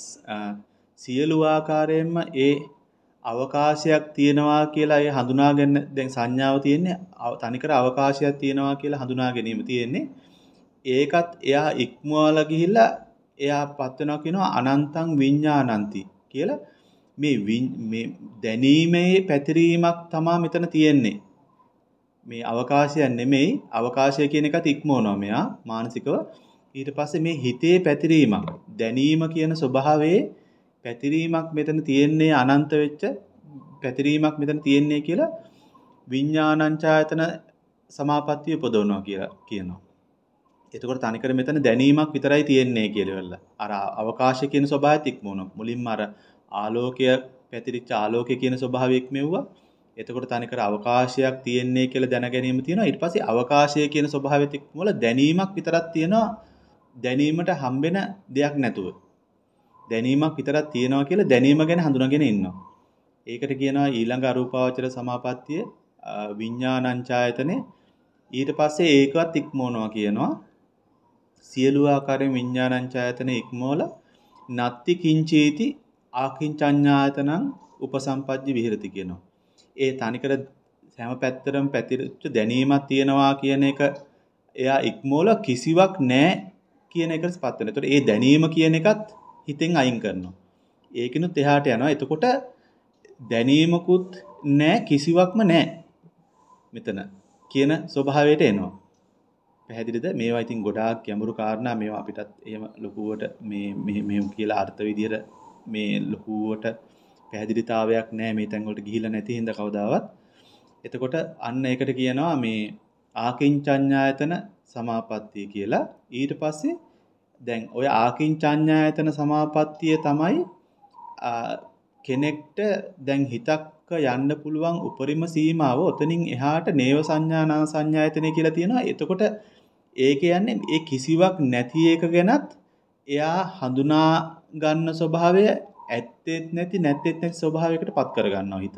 සියලු ආකාරයෙන්ම ඒ අවකාශයක් තියෙනවා කියලා ඒ හඳුනා ගන්න දැන් සංඥාව තියෙන්නේ තනිකර අවකාශයක් තියෙනවා කියලා හඳුනා ගැනීම තියෙන්නේ. ඒකත් එයා ඉක්මවලා ගිහිල්ලා එයා පත් වෙනවා කියනවා අනන්තං විඤ්ඤාණන්ති කියලා. මේ මේ දැනීමේ පැතිරීමක් තමයි මෙතන තියෙන්නේ. මේ අවකාශයක් නෙමෙයි අවකාශය කියන එකත් ඉක්මවනවා මෙයා මානසිකව. ඊට පස්සේ මේ හිතේ පැතිරීමක් දැනීම කියන ස්වභාවයේ පැතිරීමක් මෙතන තියෙන්නේ අනන්ත වෙච්ච පැතිරීමක් මෙතන තියෙන්නේ කියලා විඥානංචායතන සමාපත්තිය උපදවනවා කියලා කියනවා. එතකොට තනිකර මෙතන දැනීමක් විතරයි තියෙන්නේ කියලා. අර අවකාශය කියන ස්වභාවයත් ඉක්මවනවා. මුලින්ම අර ආලෝකය පැතිරිච්ච ආලෝකය කියන ස්වභාවය ඉක්මෙව්වා. එතකොට තනිකර අවකාශයක් තියෙන්නේ කියලා දැන ගැනීම තියෙනවා. ඊට පස්සේ අවකාශය කියන ස්වභාවයත් ඉක්මවල දැනීමක් විතරක් තියෙනවා. දැනීමට හම්බෙන දෙයක් නැතුව. දැනීමක් විතරක් තියෙනවා කියලා දැනීම ගැන හඳුනාගෙන ඉන්නවා. ඒකට කියනවා ඊළඟ අරූපාවචර සමාපත්තිය විඥානංචායතනේ. ඊට පස්සේ ඒකවත් ඉක්මවනවා කියනවා. සියලු ආකාරයෙන් විඥානංචායතනේ ඉක්මවල නත්ති කිංචේති ආකින්චඤ්ඤායතනං උපසම්පජ්ජ විහෙරති කියනවා. ඒ තනිකර හැම පැත්තටම පැතිරිච්ච දැනීමක් තියෙනවා කියන එක එයා ඉක්මවල කිසිවක් නැහැ කියන එකටපත් වෙනවා. ඒතකොට ඒ දැනීම කියන එකත් හිතෙන් අයින් කරනවා. ඒකිනුත් එහාට යනවා. එතකොට දැනීමකුත් නැහැ කිසිවක්ම නැහැ මෙතන කියන ස්වභාවයට එනවා. පැහැදිලිද? මේවා ඉතින් ගොඩාක් ගැඹුරු කාරණා. මේවා අපිටත් එහෙම ලොකුවට මේ මෙහෙම කියලා අර්ථ විදියට මේ ලොකුවට පැහැදිලිතාවයක් නැහැ මේ තැන් වලට ගිහිල්ලා නැති හින්දා කවදාවත්. එතකොට අන්න ඒකට කියනවා මේ ආකින්චඤ්ඤායතන සමාපත්තිය කියලා. ඊට පස්සේ දැන් ඔය ආකින්චඤ්ඤායතන සමාපත්තිය තමයි කෙනෙක්ට දැන් හිතක් යන්න පුළුවන් උපරිම සීමාව. ඔතනින් එහාට නේව සංඥා නා සංඥායතනෙ කියලා තියෙනවා. එතකොට ඒ කියන්නේ ඒ කිසිවක් නැති එක ගැනත් එයා හඳුනා ගන්න ස්වභාවය ඇත්තෙත් නැති නැත්තෙත් නැති ස්වභාවයකට පත් කර ගන්නවා හිත.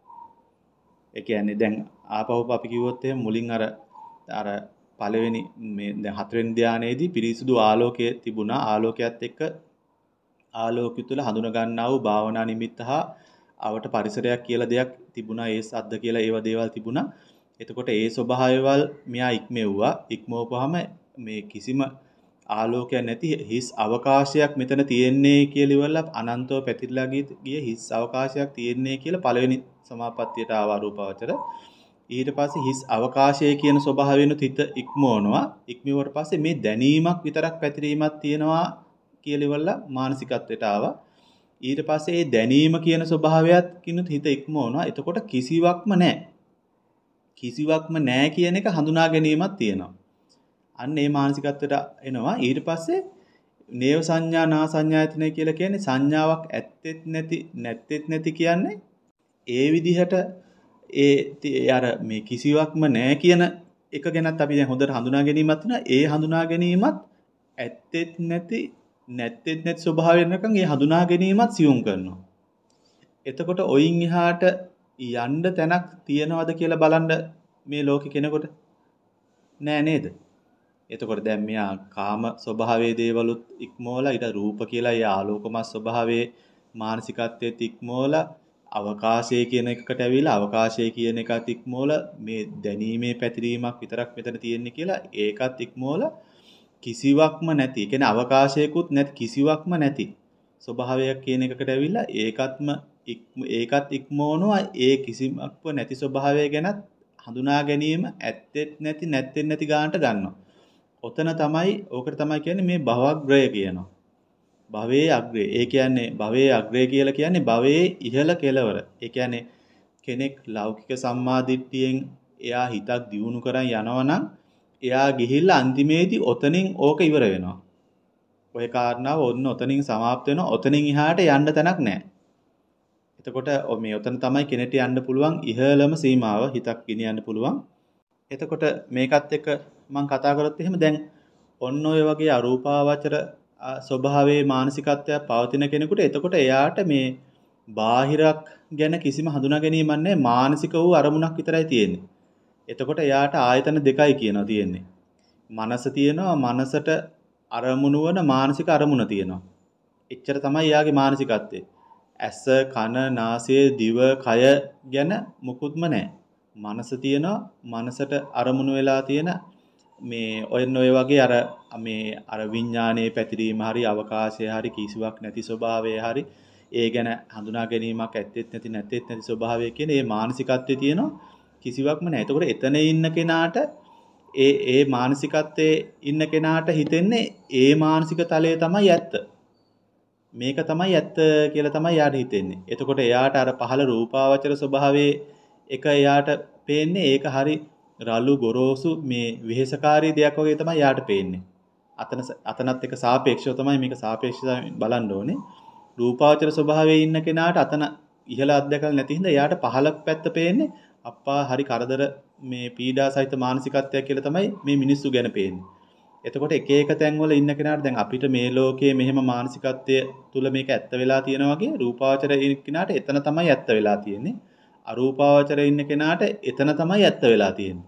ඒ කියන්නේ දැන් ආපහු අපි කිව්වොත් එහෙනම් මුලින් අර අර පළවෙනි මේ දැන් හතරවෙනි ධානයේදී පිරිසුදු ආලෝකයේ තිබුණා. ආලෝකයත් එක්ක ආලෝකය තුළ හඳුන ගන්නා වූ භාවනා නිමිත්ත හා අවට පරිසරයක් කියලා දෙයක් තිබුණා. ඒ සද්ද කියලා ඒව දේවල් තිබුණා. එතකොට ඒ ස්වභාවයවල් මෙයා ඉක්මෙව්වා. ඉක්මවපුවාම මේ කිසිම ආලෝකයක් නැති හිස් අවකාශයක් මෙතන තියෙන්නේ කියලා ඉවරලා අනන්තව පැතිරලා ගිය හිස් අවකාශයක් තියෙන්නේ කියලා පළවෙනි සමාපත්තියට ආව රූපාවචර. ඊට පස්සේ හිස් අවකාශය කියන ස්වභාවයෙන්ුත් හිත ඉක්මවනවා. ඉක්මවුවට පස්සේ මේ දැනීමක් විතරක් පැතිරීමක් තියෙනවා කියලා ඉවරලා මානසිකත්වයට ආවා. ඊට පස්සේ මේ දැනීම කියන ස්වභාවයත් කිනුත් හිත ඉක්මවනවා. එතකොට කිසිවක්ම නැහැ. කිසිවක්ම නැහැ කියන එක හඳුනා ගැනීමක් තියෙනවා. අන්න ඒ මානසිකත්වයට එනවා. ඊට පස්සේ නේව සංඥා නා සංඥායතනය කියලා කියන්නේ සංඥාවක් ඇත්තෙත් නැති නැත්තෙත් නැති කියන්නේ ඒ විදිහට ඒ අර මේ කිසිවක්ම නැහැ කියන එක ගැනත් අපි දැන් හොඳට හඳුනා ගැනීමක් තියෙනවා. ඒ හඳුනා ගැනීමත් ඇත්තෙත් නැති නැත්තෙත් නැති ස්වභාවයෙන් නැකන් ඒ හඳුනා ගැනීමත් සියුම් කරනවා. එතකොට ඔයින් එහාට යන්න තැනක් තියනවද කියලා බලන්න මේ ලෝකේ කෙනෙකුට නෑ නේද? එතකොට දැන් මෙයා කාම ස්වභාවයේ දේවලුත් ඉක්මෝලා ඊට රූප කියලා ඒ ආලෝකමත් ස්වභාවයේ මානසිකත්වයේ ඉක්මෝලා අවකාශය කියන එකකට ඇවිල්ලා අවකාශය කියන එකත් ඉක්මෝලා මේ දැනීමේ පැතිරීමක් විතරක් මෙතන තියෙන්නේ කියලා ඒකත් ඉක්මෝලා කිසිවක්ම නැති. ඒ කියන්නේ අවකාශයකුත් නැති කිසිවක්ම නැති ස්වභාවයක් කියන එකකට ඇවිල්ලා ඒකත්ම ඒකත් ඉක්මවනවා. ඒ කිසිමක්ව නැති ස්වභාවය ගැනත් හඳුනා ගැනීම ඇත්තෙත් නැති නැත්තෙත් නැති ගන්නට ගන්නවා. ඔතන තමයි ඕකට තමයි කියන්නේ මේ භවග්‍රය කියනවා. භවයේ අග්‍රය. ඒ කියන්නේ භවයේ අග්‍රය කියලා කියන්නේ භවයේ ඉහළ කෙළවර. ඒ කියන්නේ කෙනෙක් ලෞකික සම්මාදිට්ඨියෙන් එයා හිතක් දියුණු කරන් යනවනම් එයා ගිහිල්ලා අන්තිමේදී ඔතනින් ඕක ඉවර වෙනවා. ඔය කාරණාව ඔන්න ඔතනින් સમાપ્ત වෙනවා. ඔතනින් එහාට යන්න තැනක් නැහැ. එතකොට මේ ඔතන තමයි කෙනෙක්ට යන්න පුළුවන් ඉහළම සීමාව හිතක් ගෙනියන්න පුළුවන්. එතකොට මේකත් එක්ක මම කතා කරොත් එහෙම දැන් ඔන්න ඔය වගේ අරූපාවචර ස්වභාවයේ මානසිකත්වයක් පවතින කෙනෙකුට එතකොට එයාට මේ බාහිරක් ගැන කිසිම හඳුනා ගැනීමක් නැහැ. මානසික වූ අරමුණක් විතරයි තියෙන්නේ. එතකොට එයාට ආයතන දෙකයි කියනවා තියෙන්නේ. මනස තියෙනවා, මනසට අරමුණු වන මානසික අරමුණ තියෙනවා. එච්චර තමයි එයාගේ මානසිකත්වය. ඇස, කන, නාසය, දිව, කය ගැන මුකුත්ම නැහැ. මනස තියෙනවා, මනසට අරමුණු වෙලා තියෙන මේ ඔයන් ඔය වගේ අර මේ අර විඥානයේ පැතිරීම හරි අවකාශය හරි කිසිවක් නැති ස්වභාවය හරි ඒ ගැන හඳුනා ගැනීමක් ඇත්තෙත් නැති නැත්තෙත් නැති ස්වභාවය කියන මේ මානසිකත්වයේ තියෙනවා. කිසිවක්ම නැහැ. එතකොට එතන ඉන්න කෙනාට ඒ ඒ මානසිකත්වයේ ඉන්න කෙනාට හිතෙන්නේ ඒ මානසික තලය තමයි ඇත්ත. මේක තමයි ඇත්ත කියලා තමයි යාට හිතෙන්නේ. එතකොට එයාට අර පහළ රූපාවචර ස්වභාවයේ එක එයාට පේන්නේ ඒක හරි රළු ගොරෝසු මේ විහෙසකාරී දෙයක් වගේ තමයි යාට පේන්නේ. අතන අතනත් එක සාපේක්ෂව තමයි මේක සාපේක්ෂව බලන්න ඕනේ. රූපාවචර ස්වභාවයේ ඉන්න කෙනාට අතන ඉහළ අධ්‍යක්ෂ නැති හින්දා එයාට පහළ පැත්ත පේන්නේ අප්පා හරි කරදර මේ පීඩා සහිත මානසිකත්වයක් කියලා තමයි මේ මිනිස්සු ගැන පේන්නේ. එතකොට එක එක තැන්වල ඉන්න කෙනාට දැන් අපිට මේ ලෝකයේ මෙහෙම මානසිකත්වය තුල මේක ඇත්ත වෙලා තියෙනවා වගේ රූපාවචර ඉන්න කෙනාට එතන තමයි ඇත්ත වෙලා තියෙන්නේ. අරූපාවචර ඉන්න කෙනාට එතන තමයි ඇත්ත වෙලා තියෙන්නේ.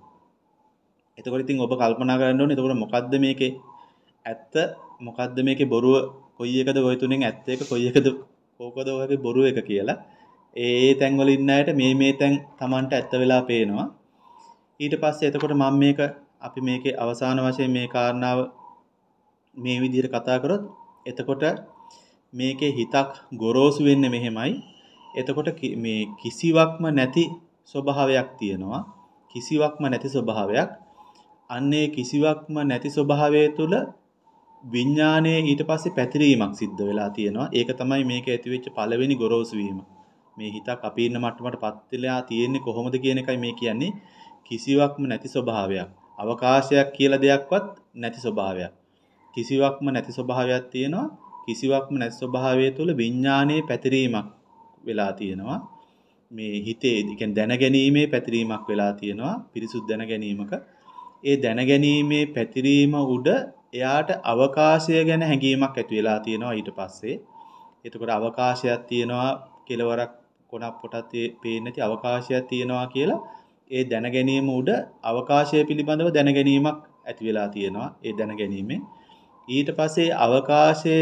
එතකොට ඉතින් ඔබ කල්පනා කරන්න ඕනේ එතකොට මොකද්ද මේකේ ඇත්ත මොකද්ද මේකේ බොරුව කොයි එකද ඔය තුනෙන් ඇත්ත එක කොයි එකද කෝකද ඔයගේ බොරුව එක කියලා. ඒ තැන් වල ඉන්න අයට මේ මේ තැන් Tamanට ඇත්ත වෙලා පේනවා. ඊට පස්සේ එතකොට මම මේක අපි මේකේ අවසාන වශයෙන් මේ කාරණාව මේ විදිහට කතා කරොත් එතකොට මේකේ හිතක් ගොරෝසු වෙන්නේ මෙහෙමයි. එතකොට මේ කිසිවක්ම නැති ස්වභාවයක් තියෙනවා. කිසිවක්ම නැති ස්වභාවයක්. අන්නේ කිසිවක්ම නැති ස්වභාවය තුළ විඥානයේ ඊට පස්සේ පැතිරීමක් සිද්ධ වෙලා තියෙනවා. ඒක තමයි මේක ඇතිවෙච්ච පළවෙනි ගොරෝසු වීම. මේ හිතක් අපි ඉන්න මට්ටමටපත් වෙලා තියෙන්නේ කොහොමද කියන එකයි මේ කියන්නේ. කිසිවක්ම නැති ස්වභාවයක්. අවකාශයක් කියලා දෙයක්වත් නැති ස්වභාවයක්. කිසිවක්ම නැති ස්වභාවයක් තියෙනවා. කිසිවක්ම නැති ස්වභාවය තුළ විඥානයේ පැතිරීමක් වෙලා තියෙනවා. මේ හිතේ කියන්නේ දැනගැනීමේ පැතිරීමක් වෙලා තියෙනවා. පිරිසුදු දැනගැනීමක. ඒ දැනගැනීමේ පැතිරීම උඩ එයාට අවකාශය ගැන හැඟීමක් ඇති වෙලා තියෙනවා ඊට පස්සේ. එතකොට අවකාශයක් තියෙනවා කෙලවරක් කොනක් පොටත් පේන්නේ නැති අවකාශයක් තියෙනවා කියලා ඒ දැනගැනීම උඩ අවකාශය පිළිබඳව දැනගැනීමක් ඇති වෙලා තියෙනවා. ඒ දැනගැනීමෙන් ඊට පස්සේ අවකාශයේ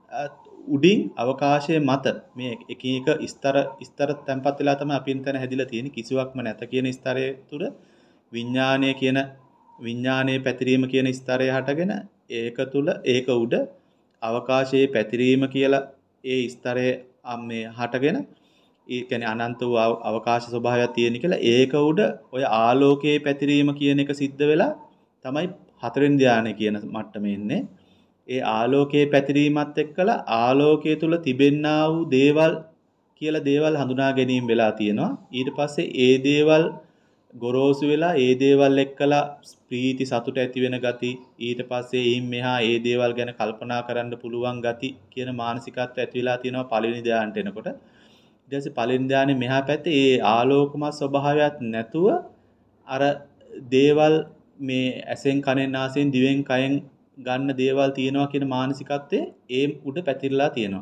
උඩින් අවකාශයේ මත මේ එක එක ස්තර ස්තර තැම්පත් වෙලා තමයි අපි එතන හැදිලා තියෙන්නේ. කිසිවක්ම නැත කියන ස්තරයේ තුර විඥානය කියන විඥානයේ පැතිරීම කියන ස්තරය හටගෙන ඒක තුල ඒක උඩ අවකාශයේ පැතිරීම කියලා ඒ ස්තරයේ මේ හටගෙන ඒ කියන්නේ අනන්ත වූ අවකාශ ස්වභාවයක් තියෙන කියලා ඒක උඩ ඔය ආලෝකයේ පැතිරීම කියන එක සිද්ධ වෙලා තමයි හතරෙන් ධානය කියන මට්ටමේ ඉන්නේ. ඒ ආලෝකයේ පැතිරීමත් එක්කලා ආලෝකයේ තුල තිබෙන්නා වූ දේවල් කියලා දේවල් හඳුනා ගැනීම වෙලා තියෙනවා. ඊට පස්සේ ඒ දේවල් ගොරෝසු වෙලා ඒ දේවල් එක්කලා ප්‍රීති සතුට ඇති වෙන ගති ඊට පස්සේ ඊයින් මෙහා ඒ දේවල් ගැන කල්පනා කරන්න පුළුවන් ගති කියන මානසිකත්වය ඇති වෙලා තියෙනවා පළවෙනි ධානයට එනකොට. ඊට පස්සේ පළවෙනි ධානයේ මෙහා පැත්තේ ඒ ආලෝකමත් ස්වභාවයක් නැතුව අර දේවල් මේ ඇසෙන් කනෙන් නාසයෙන් දිවෙන් කයෙන් ගන්න දේවල් තියෙනවා කියන මානසිකත්වයේ ඒ උඩ පැතිරලා තියෙනවා.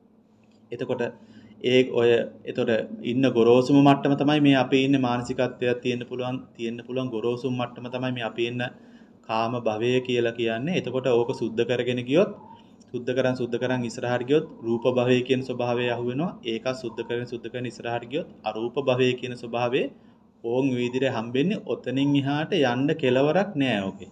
එතකොට ඒ ඔය එතකොට ඉන්න ගොරෝසුම මට්ටම තමයි මේ අපේ ඉන්න මානසිකත්වයක් තියෙන්න පුළුවන් තියෙන්න පුළුවන් ගොරෝසුම මට්ටම තමයි මේ අපේ ඉන්න කාම භවය කියලා කියන්නේ. එතකොට ඕක සුද්ධ කරගෙන ගියොත් සුද්ධ කරන් සුද්ධ කරන් ඉස්සරහට ගියොත් රූප භවය කියන ස්වභාවය අහු වෙනවා. ඒක සුද්ධ කරගෙන සුද්ධ කරගෙන ඉස්සරහට ගියොත් අරූප භවය කියන ස්වභාවයේ ඕන් විදිහට හම්බෙන්නේ. ඔතනින් එහාට යන්න කෙලවරක් නෑ ඕකේ.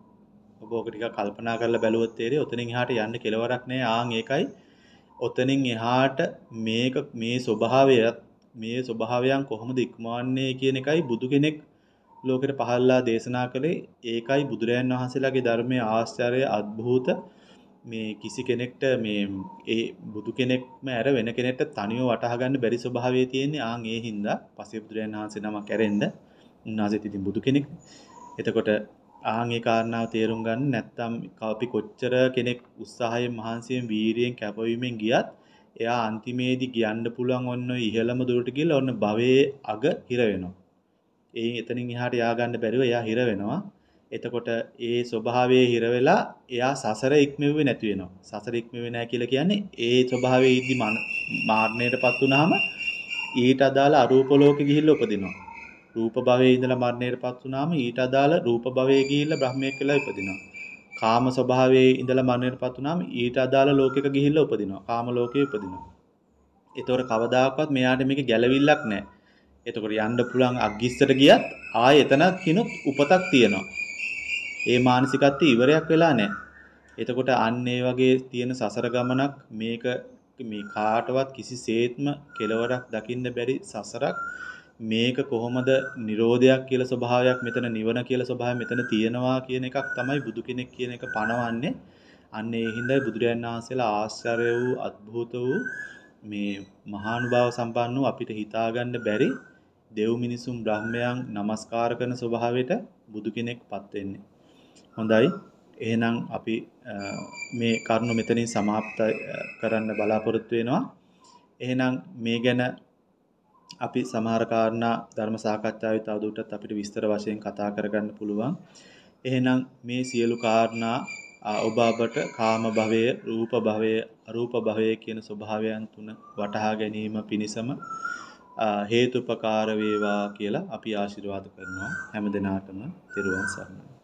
ඔබ ඕක ටිකක් කල්පනා කරලා බැලුවොත් තේරෙයි ඔතනින් එහාට යන්න කෙලවරක් නෑ. ආන් ඒකයි ඔතනින් එහාට මේක මේ ස්වභාවයත් මේ ස්වභාවයන් කොහොමද ඉක්මවන්නේ කියන එකයි බුදු කෙනෙක් ලෝකෙට පහළලා දේශනා කළේ. ඒකයි බුදුරයන් වහන්සේලාගේ ධර්මයේ ආශ්චර්ය අద్භූත මේ කිසි කෙනෙක්ට මේ ඒ බුදු කෙනෙක්ම ඇර වෙන කෙනෙක්ට තනියම වටහා ගන්න බැරි ස්වභාවය තියෙන්නේ. ආන් ඒ හින්දා පස්සේ බුදුරයන් වහන්සේ නමක් ඇරෙන්න උන්වහන්සේත් ඉතින් බුදු කෙනෙක්. එතකොට ආන් ඒ කාරණාව තේරුම් ගන්න නැත්නම් අපි කොච්චර කෙනෙක් උත්සාහයෙන් මහන්සියෙන් වීරියෙන් කැපවීමෙන් ගියත් එයා අන්තිමේදී කියන්න පුළුවන් ඔන්න ඉහළම දුරට ගිහලා ඔන්න භවයේ අග හිර වෙනවා. ඒ එතනින් එහාට යා ගන්න බැරිව එයා හිර වෙනවා. එතකොට ඒ ස්වභාවයේ හිර වෙලා එයා සසර ඉක්මෙව්වේ නැති වෙනවා. සසර ඉක්මෙව්වේ නැහැ කියලා කියන්නේ ඒ ස්වභාවයේ ඉදි මාර්ණයටපත් වුනහම ඊට අදාළ අරූප ලෝකෙ ගිහිල්ලා උපදිනවා. රූප භවයේ ඉඳලා මරණයටපත් වුනහම ඊට අදාළ රූප භවයේ ගිහිල්ලා බ්‍රහ්මයෙක් වෙලා ඉපදිනවා. කාම ස්වභාවයේ ඉඳලා මරණයටපත් වුනහම ඊට අදාළ ලෝකයක ගිහිල්ලා උපදිනවා. කාම ලෝකයේ උපදිනවා. ඒතකොට කවදාකවත් මෙයාට මේක ගැළවිල්ලක් නැහැ. එතකොට යන්න පුළුවන් අග්ගිස්සට ගියත් ආයෙ එතනත් කිනුත් උපතක් තියෙනවා. ඒ මානසිකත්වය ඉවරයක් වෙලා නැහැ. එතකොට අන්න ඒ වගේ තියෙන සසර ගමනක් මේක මේ කාටවත් කිසිසේත්ම කෙලවරක් දකින්න බැරි සසරක්. මේක කොහොමද නිරෝධයක් කියලා ස්වභාවයක් මෙතන නිවන කියලා ස්වභාවයක් මෙතන තියෙනවා කියන එකක් තමයි බුදු කෙනෙක් කියන එක පණවන්නේ. අන්න ඒ හින්දායි බුදුරජාණන් වහන්සේලා ආශ්චර්ය වූ අద్භූත වූ මේ මහානුභාව සම්පන්න වූ අපිට හිතාගන්න බැරි දෙව් මිනිසුන් බ්‍රහ්මයන් নমස්කාර කරන ස්වභාවයට බුදු කෙනෙක්පත් වෙන්නේ. හොඳයි. එහෙනම් අපි මේ කරුණ මෙතනින් સમાપ્ત කරන්න බලාපොරොත්තු වෙනවා. එහෙනම් මේ ගැන අපි සමහර කාරණා ධර්ම සාකච්ඡාවේ තවදුරටත් අපිට විස්තර වශයෙන් කතා කරගන්න පුළුවන්. එහෙනම් මේ සියලු කාරණා ඔබ අපට කාම භවය, රූප භවය, අරූප භවය කියන ස්වභාවයන් තුන වටහා ගැනීම පිණිසම හේතුපකාර වේවා කියලා අපි ආශිර්වාද කරනවා. හැම දිනාටම තෙරුවන් සරණයි.